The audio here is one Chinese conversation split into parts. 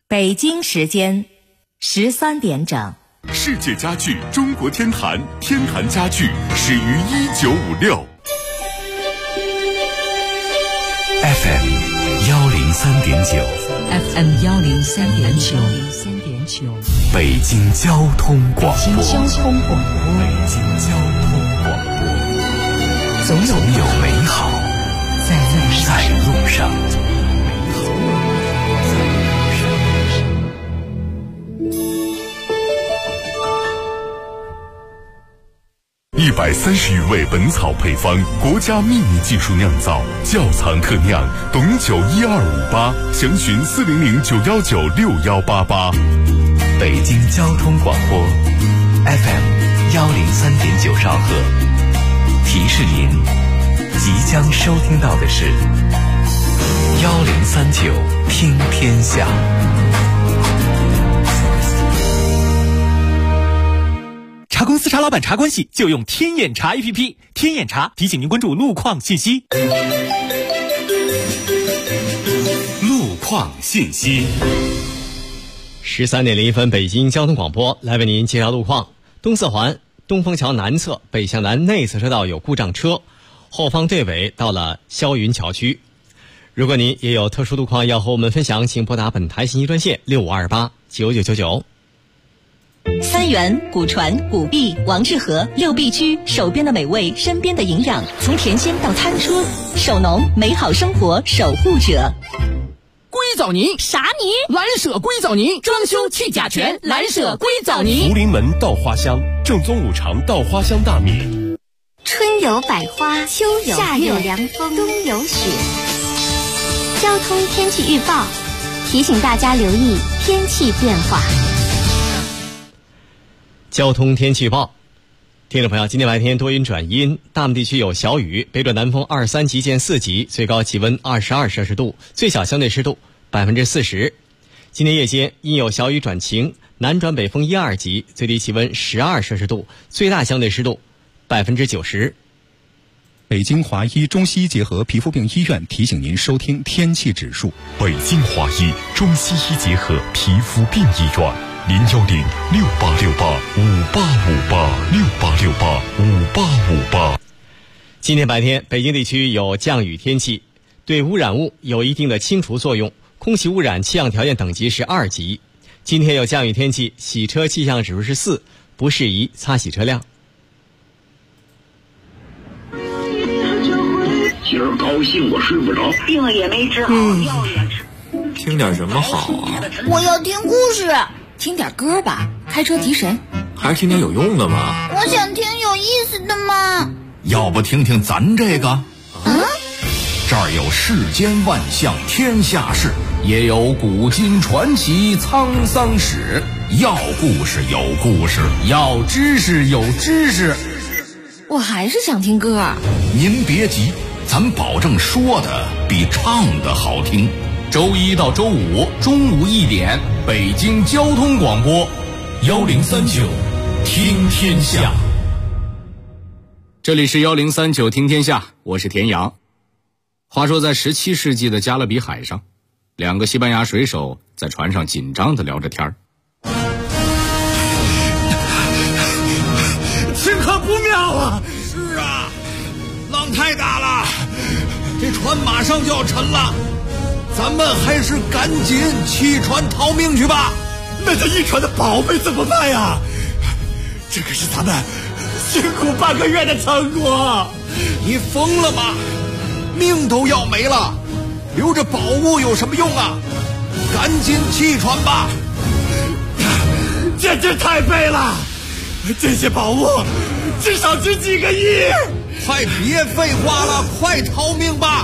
北京时间13点整。 世界家具中国天坛，天坛家具始于1956。FM 103.9 FM 103.9， 北京交通广播。 北京交通广播，总有美好在路上。 130余味本草配方，国家秘密技术酿造，窖藏特酿，董酒12588，详询40091961888。 北京交通广播 FM 103.9兆赫，提示您即将收听到的是1039听天下。 茶公司茶老板茶关系就用天眼茶 APP， 天眼茶提醒您关注路况信息。 路况信息。 13点01分，北京交通广播来为您介绍路况。东四环东风桥南侧北向南内侧车道有故障车，后方队尾到了霄云桥区。如果您也有特殊路况要和我们分享，请拨打本台信息专线65289999。 三元、古传、古碧、王致和六必居，手边的美味，身边的营养，从甜鲜到餐桌，手农美好生活守护者。 硅藻泥啥泥？ 蓝舍硅藻泥，装修去甲醛，蓝舍硅藻泥。 福临门稻花香，正宗五常稻花香大米。 春有百花，秋有夏有凉风，冬有雪。交通天气预报提醒大家留意天气变化。 交通天气预报，听众朋友，今天白天多云转阴，大部分地区有小雨，北转南风2-3级见4级，最高气温22摄氏度，最小相对湿度40%。今天夜间因有小雨转晴，南转北风1-2级，最低气温12摄氏度，最大相对湿度90%。 北京华医中西医结合皮肤病医院提醒您收听天气指数。 北京华医中西医结合皮肤病医院，0106868585858，68685858。 今天白天北京地区有降雨天气，对污染物有一定的清除作用，空气污染气象条件等级是2级。今天有降雨天气，洗车气象指数是4，不适宜擦洗车辆。 今儿高兴我睡不着， 病也没治好，药也吃。 听点什么好啊？ 我要听故事。听点歌吧，开车提神。 还是听点有用的吧。 我想听有意思的嘛。 要不听听咱这个？这儿有世间万象天下事，也有古今传奇沧桑史。要故事有故事，要知识有知识。 我还是想听歌。 您别急，咱保证说的比唱的好听。周一到周五中午1点，北京交通广播1039听天下。 这里是1039听天下，我是田阳。话说在17世纪的加勒比海上，2个西班牙水手在船上紧张地聊着天儿。 情况不妙啊！是啊，浪太大了，这船马上就要沉了。咱们还是赶紧弃船逃命去吧。 那这一船的宝贝怎么办呀？这可是咱们辛苦半个月的成果。 你疯了吗？命都要没了，留着宝物有什么用啊？赶紧弃船吧。 简直太背了，这些宝物至少值几个亿。 快别废话了，快逃命吧。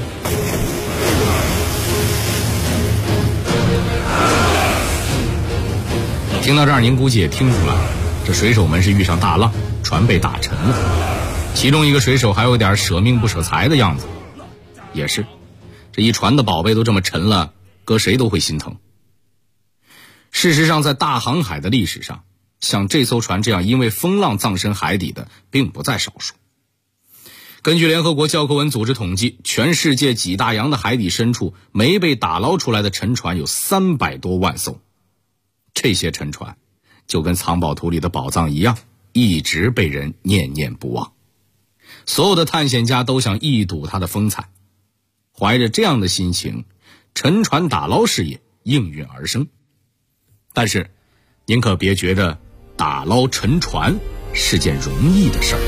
听到这儿，您估计也听出来了，这水手们是遇上大浪，船被打沉了。其中一个水手还有点舍命不舍财的样子。也是，这一船的宝贝都这么沉了，搁谁都会心疼。事实上，在大航海的历史上，像这艘船这样因为风浪葬身海底的并不在少数。 根据联合国教科文组织统计，全世界几大洋的海底深处没被打捞出来的沉船有300多万艘。这些沉船就跟藏宝图里的宝藏一样，一直被人念念不忘。所有的探险家都想一睹它的风采。怀着这样的心情，沉船打捞事业应运而生。但是您可别觉得打捞沉船是件容易的事儿。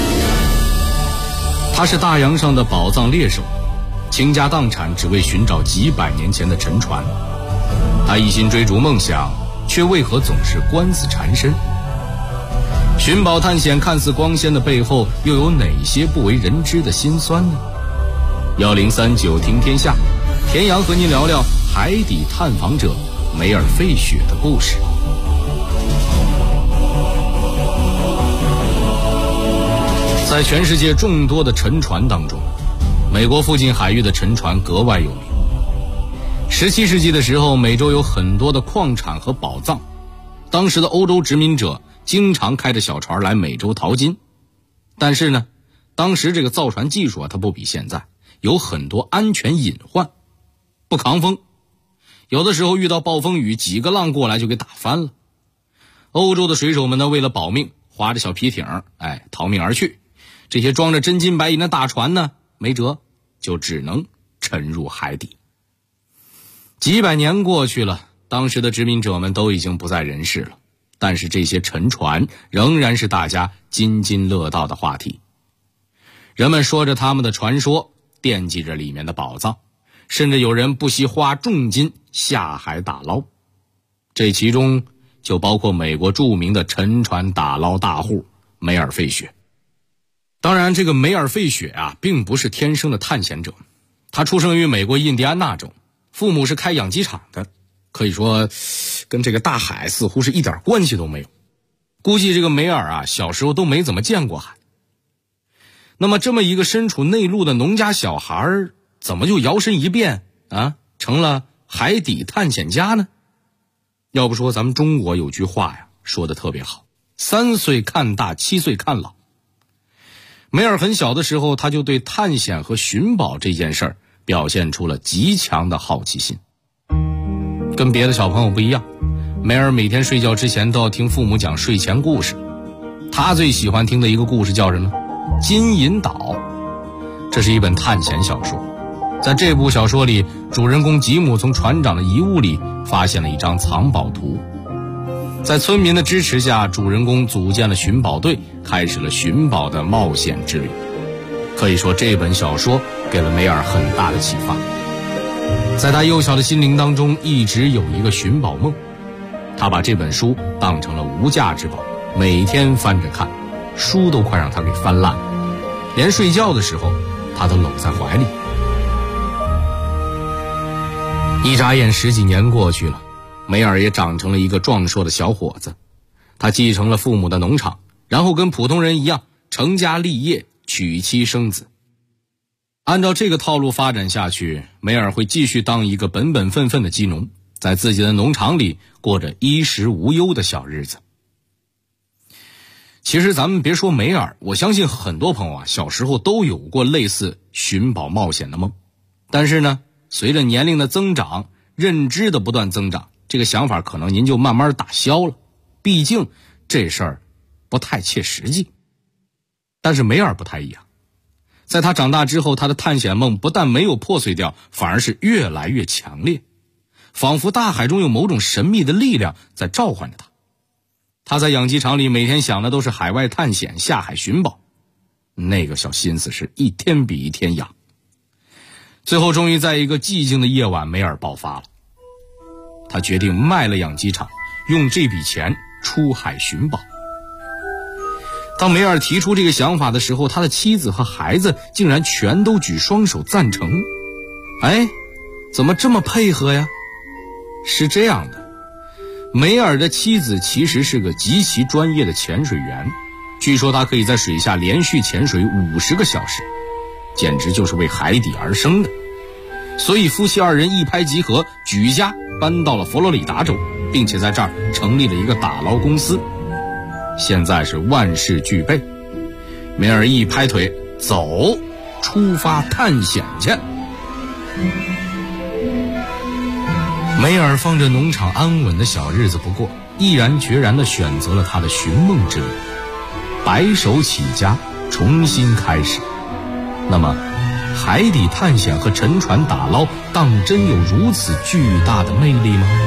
他是大洋上的宝藏猎手，倾家荡产只为寻找几百年前的沉船。他一心追逐梦想，却为何总是官司缠身？寻宝探险看似光鲜的背后，又有哪些不为人知的辛酸呢？1039听天下，田阳和您聊聊海底探访者梅尔费雪的故事。在全世界众多的沉船当中，美国附近海域的沉船格外有名。17世纪的时候，美洲有很多的矿产和宝藏，当时的欧洲殖民者经常开着小船来美洲淘金。但是呢，当时这个造船技术它不比现在，有很多安全隐患，不抗风，有的时候遇到暴风雨，几个浪过来就给打翻了。欧洲的水手们呢，为了保命，划着小皮艇，逃命而去。这些装着真金白银的大船呢，没辙，就只能沉入海底。几百年过去了，当时的殖民者们都已经不在人世了，但是这些沉船仍然是大家津津乐道的话题。人们说着他们的传说，惦记着里面的宝藏，甚至有人不惜花重金下海打捞。这其中就包括美国著名的沉船打捞大户梅尔费雪。当然，这个梅尔费雪并不是天生的探险者，他出生于美国印第安纳州，父母是开养鸡场的，可以说跟这个大海似乎是一点关系都没有。估计这个梅尔小时候都没怎么见过海。那么这么一个身处内陆的农家小孩，怎么就摇身一变成了海底探险家呢？要不说咱们中国有句话说得特别好，3岁看大，7岁看老。梅尔很小的时候，他就对探险和寻宝这件事儿表现出了极强的好奇心。跟别的小朋友不一样，梅尔每天睡觉之前都要听父母讲睡前故事。他最喜欢听的一个故事叫什么？金银岛。这是一本探险小说。在这部小说里，主人公吉姆从船长的遗物里发现了一张藏宝图。在村民的支持下，主人公组建了寻宝队，开始了寻宝的冒险之旅。可以说这本小说给了梅尔很大的启发。在他幼小的心灵当中一直有一个寻宝梦，他把这本书当成了无价之宝，每天翻着看，书都快让他给翻烂了，连睡觉的时候他都搂在怀里。一眨眼10几年过去了，梅尔也长成了一个壮硕的小伙子。他继承了父母的农场，然后跟普通人一样成家立业，娶妻生子。按照这个套路发展下去，梅尔会继续当一个本本分分的鸡农，在自己的农场里过着衣食无忧的小日子。其实咱们别说梅尔，我相信很多朋友小时候都有过类似寻宝冒险的梦。但是呢，随着年龄的增长，认知的不断增长，这个想法可能您就慢慢打消了，毕竟这事儿不太切实际。但是梅尔不太一样，在他长大之后，他的探险梦不但没有破碎掉，反而是越来越强烈，仿佛大海中有某种神秘的力量在召唤着他。他在养鸡场里每天想的都是海外探险，下海寻宝，那个小心思是一天比一天痒。最后终于在一个寂静的夜晚，梅尔爆发了。他决定卖了养鸡场，用这笔钱出海寻宝。当梅尔提出这个想法的时候，他的妻子和孩子竟然全都举双手赞成。怎么这么配合呀？是这样的，梅尔的妻子其实是个极其专业的潜水员，据说他可以在水下连续潜水50个小时，简直就是为海底而生的。所以夫妻2人一拍即合，举家搬到了佛罗里达州，并且在这儿成立了一个打捞公司。现在是万事俱备，梅尔一拍腿走，出发探险去。梅尔放着农场安稳的小日子不过，毅然决然地选择了他的寻梦之路，白手起家，重新开始。那么海底探险和沉船打捞当真有如此巨大的魅力吗？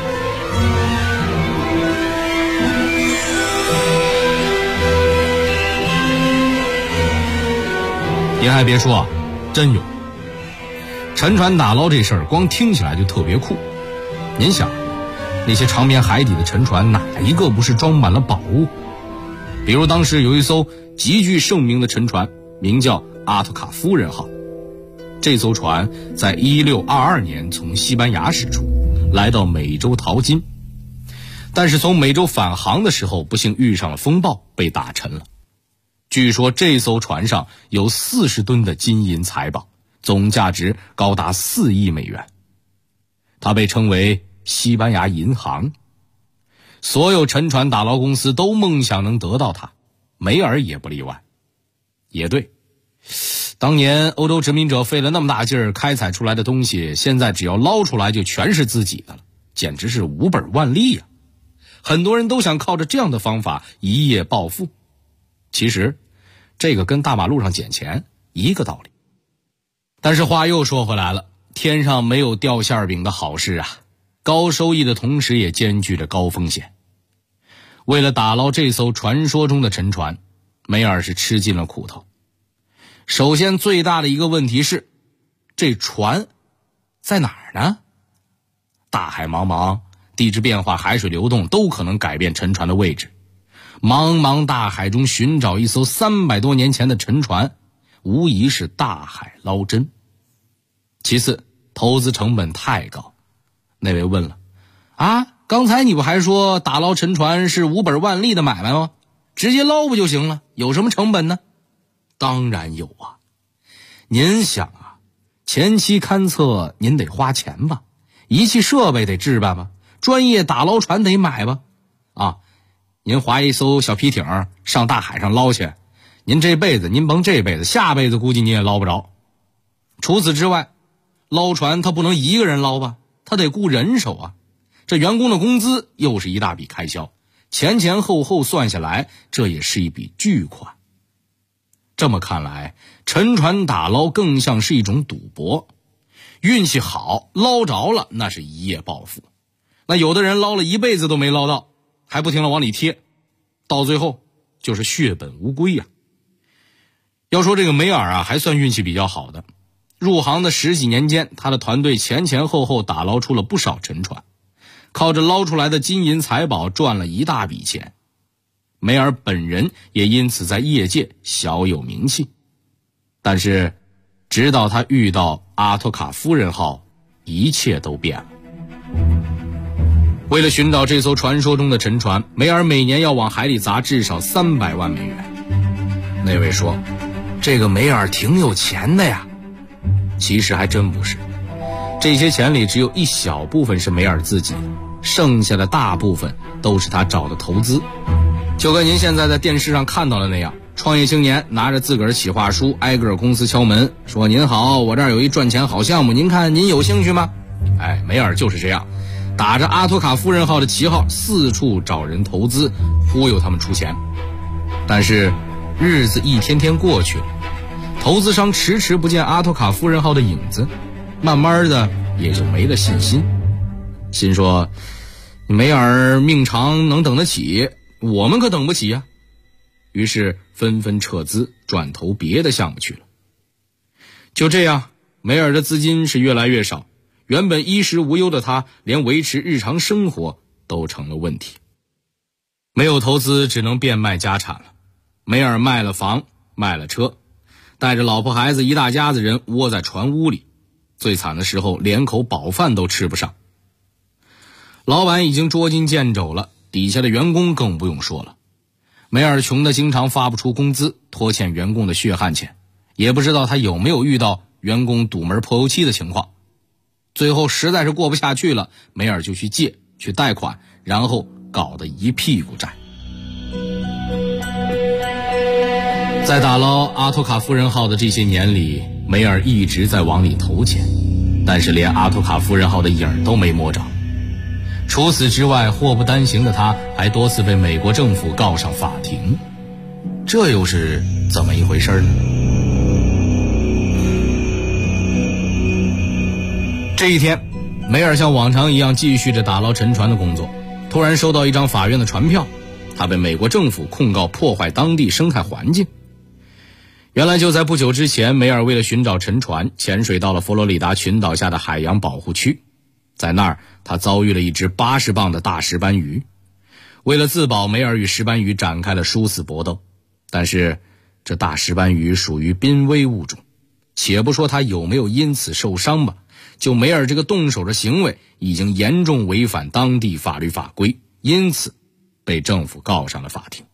您还别说啊，真有。沉船打捞这事儿光听起来就特别酷。您想，那些长眠海底的沉船哪一个不是装满了宝物？比如当时有一艘极具盛名的沉船，名叫阿托卡夫人号。这艘船在1622年从西班牙驶出，来到美洲淘金，但是从美洲返航的时候不幸遇上了风暴，被打沉了。据说这艘船上有40吨的金银财宝，总价值高达4亿美元。它被称为西班牙银行，所有沉船打捞公司都梦想能得到它，梅尔也不例外。也对，当年欧洲殖民者费了那么大劲儿开采出来的东西，现在只要捞出来就全是自己的了，简直是无本万利呀！很多人都想靠着这样的方法一夜暴富。其实这个跟大马路上捡钱一个道理。但是话又说回来了，天上没有掉馅饼的好事啊，高收益的同时也兼具着高风险。为了打捞这艘传说中的沉船，梅尔是吃尽了苦头。首先最大的一个问题是，这船在哪儿呢？大海茫茫，地质变化、海水流动都可能改变沉船的位置。茫茫大海中寻找一艘300多年前的沉船，无疑是大海捞针。其次，投资成本太高。那位问了，刚才你不还说打捞沉船是无本万利的买卖吗？直接捞不就行了，有什么成本呢？当然有啊。您想啊，前期勘测您得花钱吧，仪器设备得置办吧，专业打捞船得买吧。您划一艘小皮艇上大海上捞去，您这辈子您甭这辈子，下辈子估计你也捞不着。除此之外，捞船他不能一个人捞吧，他得雇人手啊，这员工的工资又是一大笔开销，前前后后算下来，这也是一笔巨款。这么看来，沉船打捞更像是一种赌博，运气好捞着了，那是一夜暴富。那有的人捞了一辈子都没捞到，还不停地往里贴，到最后就是血本无归呀。要说这个梅尔还算运气比较好的，入行的10几年间，他的团队前前后后打捞出了不少沉船，靠着捞出来的金银财宝赚了一大笔钱。梅尔本人也因此在业界小有名气。但是直到他遇到阿托卡夫人号，一切都变了。为了寻找这艘传说中的沉船，梅尔每年要往海里砸至少300万美元。那位说，这个梅尔挺有钱的呀。其实还真不是，这些钱里只有一小部分是梅尔自己的，剩下的大部分都是他找的投资。就跟您现在在电视上看到的那样，创业青年拿着自个儿企划书挨个公司敲门，说您好，我这儿有一赚钱好项目，您看您有兴趣吗？梅尔就是这样，打着阿托卡夫人号的旗号，四处找人投资，忽悠他们出钱。但是日子一天天过去了，投资商迟迟不见阿托卡夫人号的影子，慢慢的也就没了信心。心说，梅尔命长能等得起，我们可等不起呀。于是纷纷撤资，转投别的项目去了。就这样，梅尔的资金是越来越少，原本衣食无忧的他，连维持日常生活都成了问题。没有投资，只能变卖家产了。梅尔卖了房，卖了车，带着老婆孩子一大家子人窝在船屋里，最惨的时候连口饱饭都吃不上。老板已经捉襟见肘了，底下的员工更不用说了。梅尔穷得经常发不出工资，拖欠员工的血汗钱，也不知道他有没有遇到员工堵门破油漆的情况。最后实在是过不下去了，梅尔就去借，去贷款，然后搞得一屁股债。 在打捞阿托卡夫人号的这些年里，梅尔一直在往里投钱，但是连阿托卡夫人号的影儿都没摸着。除此之外，祸不单行的他还多次被美国政府告上法庭，这又是怎么一回事呢？这一天，梅尔像往常一样继续着打捞沉船的工作，突然收到一张法院的传票，他被美国政府控告破坏当地生态环境。原来就在不久之前，梅尔为了寻找沉船，潜水到了佛罗里达群岛下的海洋保护区。在那儿，他遭遇了一只80磅的大石斑鱼。为了自保，梅尔与石斑鱼展开了殊死搏斗。但是，这大石斑鱼属于濒危物种，且不说他有没有因此受伤吧，就梅尔这个动手的行为已经严重违反当地法律法规，因此被政府告上了法庭。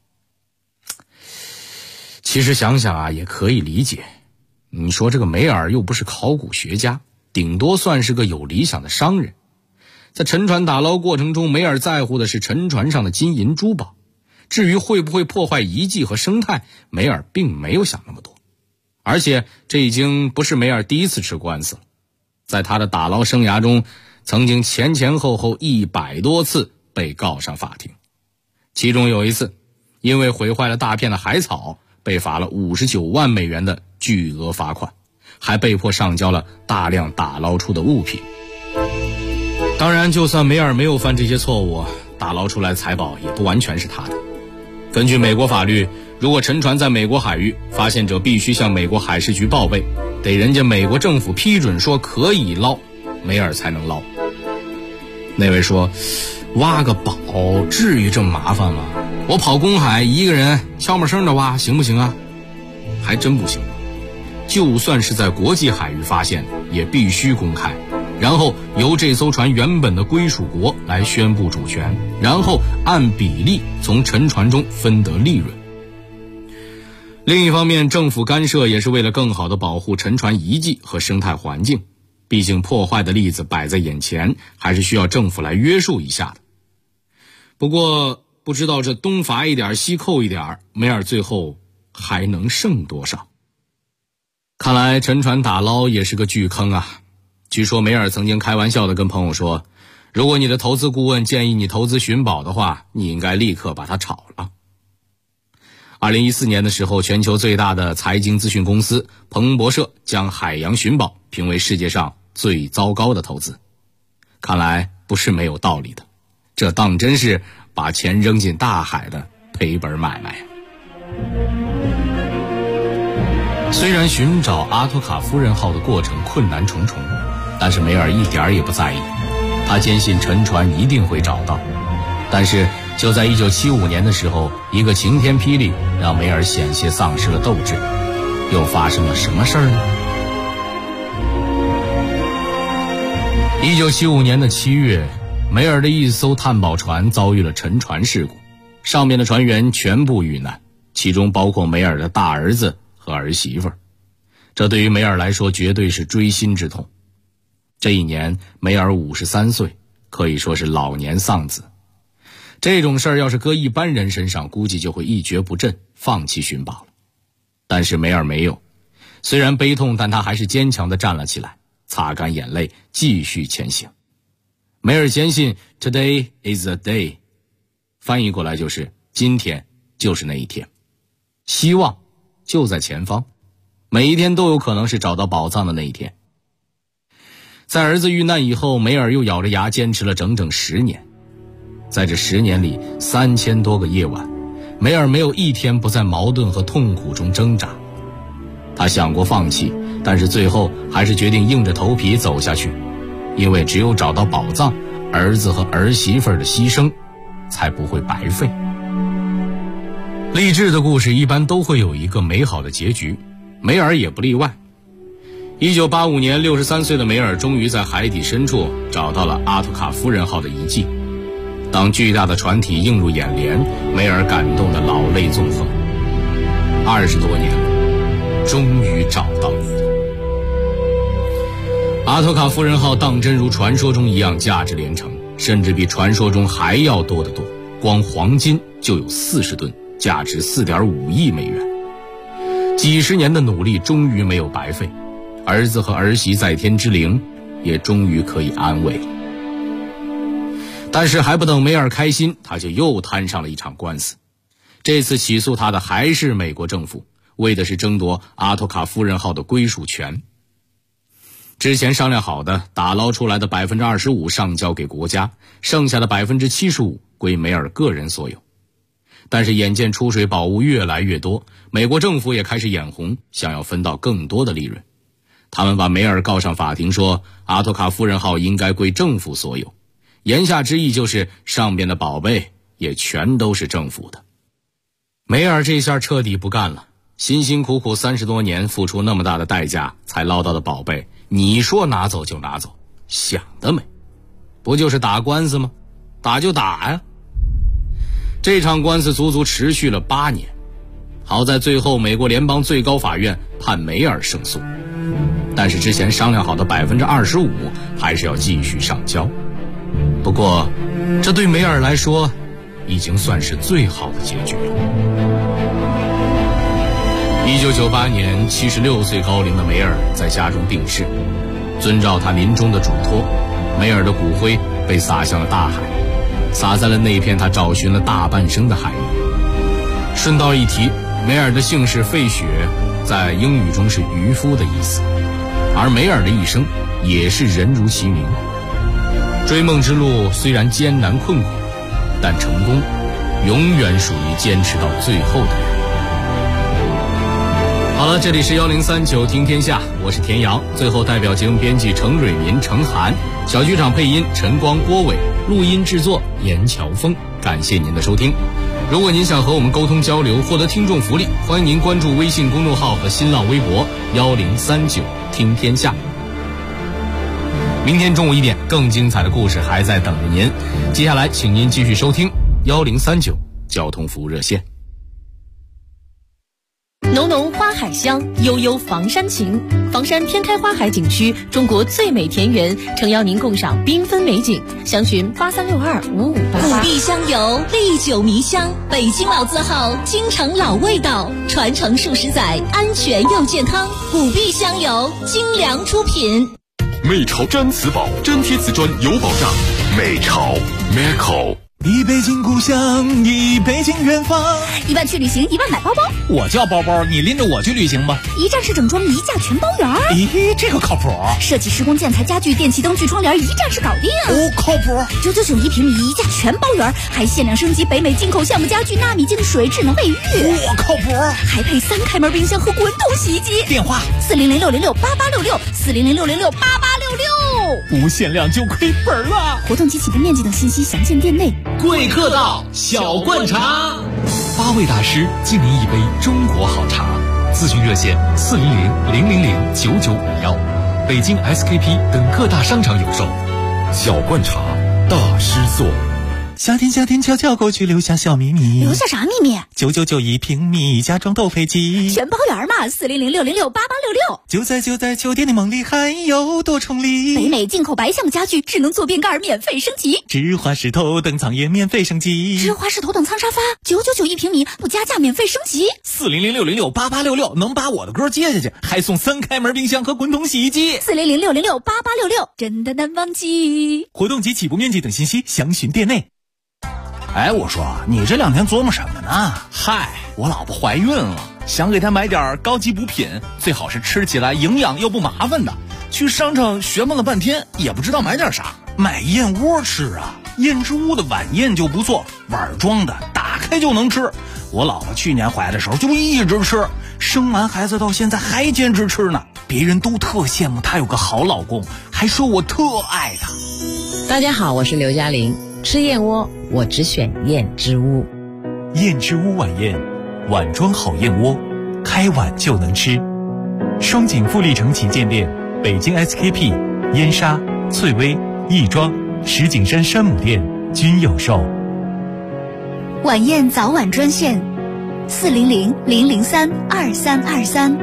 其实想想啊，也可以理解。你说这个梅尔又不是考古学家，顶多算是个有理想的商人。在沉船打捞过程中，梅尔在乎的是沉船上的金银珠宝，至于会不会破坏遗迹和生态，梅尔并没有想那么多。而且这已经不是梅尔第一次吃官司了，在他的打捞生涯中，曾经前后后100多次被告上法庭。其中有一次，因为毁坏了大片的海草，被罚了59万美元的巨额罚款，还被迫上交了大量打捞出的物品。当然，就算梅尔没有犯这些错误，打捞出来财宝也不完全是他的。根据美国法律，如果沉船在美国海域，发现者必须向美国海事局报备，得人家美国政府批准说可以捞，梅尔才能捞。那位说，挖个宝至于这么麻烦吗？我跑公海一个人悄没声的挖行不行啊？还真不行。就算是在国际海域发现，也必须公开，然后由这艘船原本的归属国来宣布主权，然后按比例从沉船中分得利润。另一方面，政府干涉也是为了更好地保护沉船遗迹和生态环境，毕竟破坏的例子摆在眼前，还是需要政府来约束一下的。不过不知道这东罚一点西扣一点，梅尔最后还能剩多少？看来沉船打捞也是个巨坑啊。据说梅尔曾经开玩笑地跟朋友说，如果你的投资顾问建议你投资寻宝的话，你应该立刻把它炒了。2014年的时候，全球最大的财经资讯公司彭博社将海洋寻宝评为世界上最糟糕的投资。看来不是没有道理的，这当真是把钱扔进大海的赔本买卖。虽然寻找阿托卡夫人号的过程困难重重，但是梅尔一点也不在意，他坚信沉船一定会找到。但是就在1975年的时候，一个晴天霹雳让梅尔险些丧失了斗志。又发生了什么事儿呢？1975年的7月，梅尔的一艘探宝船遭遇了沉船事故，上面的船员全部遇难，其中包括梅尔的大儿子和儿媳妇。这对于梅尔来说绝对是锥心之痛。这一年梅尔53岁，可以说是老年丧子。这种事儿要是搁一般人身上，估计就会一蹶不振，放弃寻宝了。但是梅尔没有，虽然悲痛，但他还是坚强地站了起来，擦干眼泪，继续前行。梅尔坚信 Today is the day， 翻译过来就是今天就是那一天，希望就在前方，每一天都有可能是找到宝藏的那一天。在儿子遇难以后，梅尔又咬着牙坚持了整整10年。在这10年里，3000多个夜晚，梅尔没有一天不在矛盾和痛苦中挣扎。他想过放弃，但是最后还是决定硬着头皮走下去，因为只有找到宝藏，儿子和儿媳妇的牺牲才不会白费。励志的故事一般都会有一个美好的结局，梅尔也不例外。1985年，63岁的梅尔终于在海底深处找到了阿托卡夫人号的遗迹。当巨大的船体映入眼帘，梅尔感动得老泪纵横。20多年了，终于找到你了。阿托卡夫人号当真如传说中一样价值连城，甚至比传说中还要多得多，光黄金就有40吨，价值4.5亿美元。 几十年的努力终于没有白费，儿子和儿媳在天之灵也终于可以安慰了。但是还不等梅尔开心，他就又摊上了一场官司。这次起诉他的还是美国政府，为的是争夺阿托卡夫人号的归属权。之前商量好的打捞出来的 25% 上交给国家，剩下的 75% 归梅尔个人所有。但是眼见出水宝物越来越多，美国政府也开始眼红，想要分到更多的利润。他们把梅尔告上法庭，说阿托卡夫人号应该归政府所有，言下之意就是上边的宝贝也全都是政府的。梅尔这下彻底不干了，辛辛苦苦30多年，付出那么大的代价才捞到的宝贝，你说拿走就拿走，想得美！不就是打官司吗？打就打呀！这场官司足足持续了8年，好在最后美国联邦最高法院判梅尔胜诉，但是之前商量好的 25% 还是要继续上交。不过这对梅尔来说已经算是最好的结局了。1998年76岁高龄的梅尔在家中病逝，遵照他临终的嘱托，梅尔的骨灰被撒向了大海，撒在了那片他找寻了大半生的海域。顺道一提，梅尔的姓氏费雪在英语中是渔夫的意思，而梅尔的一生也是人如其名。追梦之路虽然艰难困苦，但成功永远属于坚持到最后的人。好了，这里是1039听天下，我是田阳。最后代表节目编辑程蕊民、程涵，小剧场配音陈光、郭伟，录音制作严乔峰。感谢您的收听。如果您想和我们沟通交流，获得听众福利，欢迎您关注微信公众号和新浪微博1039听天下。明天中午1点，更精彩的故事还在等着您。接下来请您继续收听1039交通服务热线。 浓浓花海香，悠悠房山情。房山天开花海景区，中国最美田园，诚邀您共赏缤纷美景。详询83625588。 古壁香油，历久弥香，北京老字号，京城老味道，传承数十载，安全又健康。古壁香油，精良出品。 美潮毡瓷宝，粘贴瓷砖有保障。美潮 Meco。 一北京故乡，一北京远方。 1万去旅行，1万买包包。 我叫包包，你拎着我去旅行吧。 一站式整装，一价全包圆。 咦，这个靠谱。 设计、施工、建材、家具、电器灯具、窗帘，一站式搞定。 哦，靠谱。 9991平米，一价全包圆，还限量升级北美进口橡木家具、纳米净水、智能卫浴。 我靠谱。 还配3开门冰箱和滚筒洗衣机。 电话 40060688866，40060688866。 无限量就亏本了。 活动及起步面积等信息详见店内。 贵客到，小灌茶 ，8位大师敬您一杯中国好茶。咨询热线400-000-9951，北京 SKP 等各大商场有售。 小灌茶，大师做。 夏天悄悄过去，留下小秘密。 留下啥秘密 ？9991平米，家装斗飞机， 全包圆嘛。40060688866。 就在酒店的梦里，还有多重礼。 北美进口白橡木家具，智能坐便盖免费升级。 芝华士头等舱也免费升级。 芝华士头等舱沙发9991平米，不加价免费升级。 40060688866，能把我的歌接下去，还送3开门冰箱和滚筒洗衣机。 40060688866，真的难忘记。 活动及起步面积等信息详询店内。 哎，我说你这2天琢磨什么呢？ 嗨， 我老婆怀孕了，想给她买点高级补品，最好是吃起来营养又不麻烦的。去商场询问了半天，也不知道买点啥。买燕窝吃啊，燕之屋的晚宴就不错，碗装的，打开就能吃。我老婆去年怀的时候就一直吃，生完孩子到现在还坚持吃呢。别人都特羡慕她有个好老公，还说我特爱她。 大家好，我是刘嘉玲。吃燕窝，我只选燕之屋。 燕之屋晚宴，碗装好燕窝，开碗就能吃。双井富力城旗舰店，北京 SKP、燕莎、翠微、亦庄、石景山山姆店均有售。 晚宴早晚专线400-003-2323。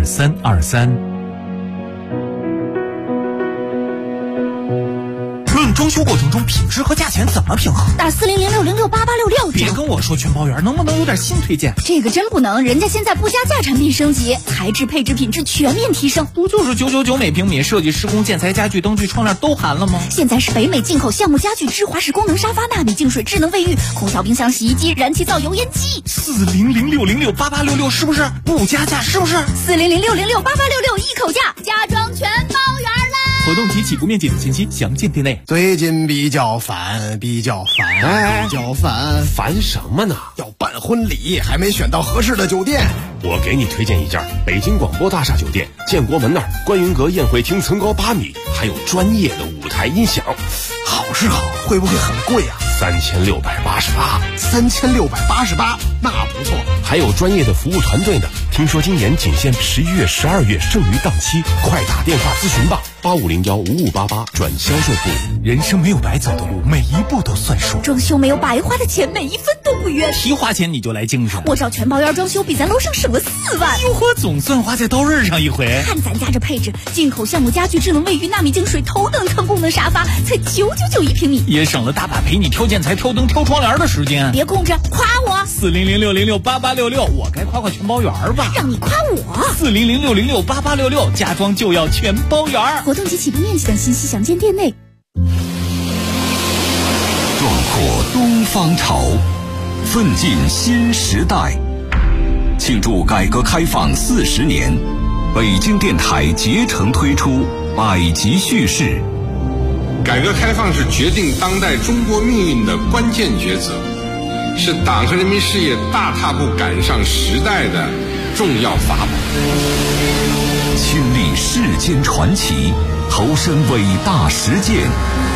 春装修过程中品质和价钱怎么平衡？ 打4006068866。 别跟我说全包圆，能不能有点新推荐？ 这个真不能，人家现在不加价产品升级，材质、配置、品质全面提升。 不就是999每平米，设计、施工、建材、家具、灯具、窗帘都含了吗？ 现在是北美进口项目家具、芝华士功能沙发、纳米净水、智能卫浴、空调、冰箱、洗衣机、燃气灶、油烟机。 4006068866是不是不加价？是不是 4006068866一口价，家装全包圆啦！ 活动及起步面积等信息详见店内。 最近比较烦， 烦什么呢？ 要办婚礼，还没选到合适的酒店。 我给你推荐一家北京广播大厦酒店，建国门那儿观云阁宴会厅层高8米，还有专业的舞台音响。 好是好，会不会很贵啊？3688，那不错。 还有专业的服务团队呢。听说今年仅限11月、12月剩余档期，快打电话咨询吧，85015588转销售部。 人生没有白走的路，每一步都算数。 装修没有白花的钱，每一分都不冤。 提花钱你就来精神， 我找全包圆装修比咱楼上省了4万。 哟呵，总算花在刀刃上一回。 看咱家这配置，进口项目家具、智能卫浴、纳米净水、头等舱功能沙发，才999一平米， 也省了大把陪你挑建材、挑灯、挑窗帘的时间。 别空着，夸我 4006068866，我该夸全包圆吧？ 让你夸我 4006068866，家装就要全包圆。 活动及起步面积等信息详见店内。 壮阔东方潮，奋进新时代。庆祝改革开放40年，北京电台竭诚推出百集叙事。 改革开放是决定当代中国命运的关键抉择，是党和人民事业大踏步赶上时代的重要法宝。 亲历世间传奇，投身伟大实践，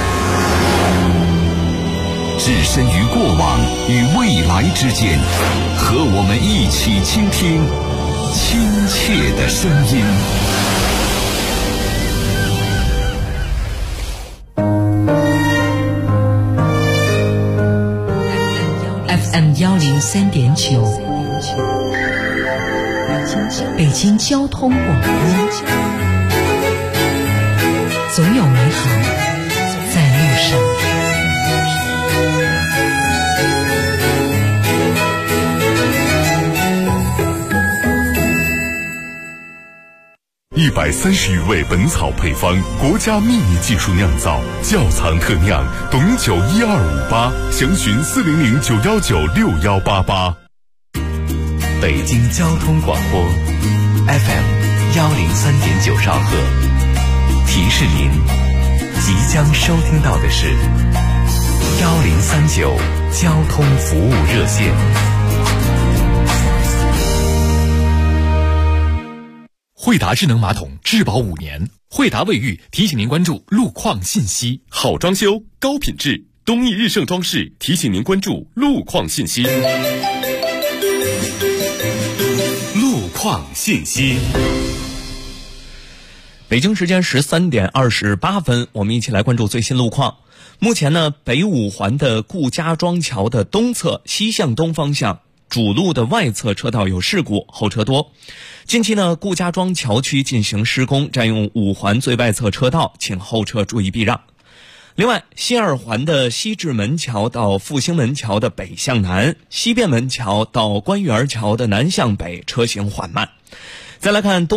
置身于过往与未来之间，和我们一起倾听亲切的声音。 FM 103.9，北京交通广播，总有美好在路上。 130余味本草配方，国家秘密技术酿造，窖藏特酿，董酒12588，详询40091961188。 北京交通广播 FM 103.9兆赫，提示您即将收听到的是1039交通服务热线。 惠达智能马桶质保5年，惠达卫浴提醒您关注路况信息。 好装修，高品质，东义日盛装饰提醒您关注路况信息。路况信息。 北京时间13点28分，我们一起来关注最新路况。目前呢，北5环的顾家庄桥的东侧西向东方向主路的外侧车道有事故，后车多。近期呢，顾家庄桥区进行施工，占用5环最外侧车道，请后车注意避让。另外，西2环的西直门桥到复兴门桥的北向南，西便门桥到官园桥的南向北车行缓慢。再来看东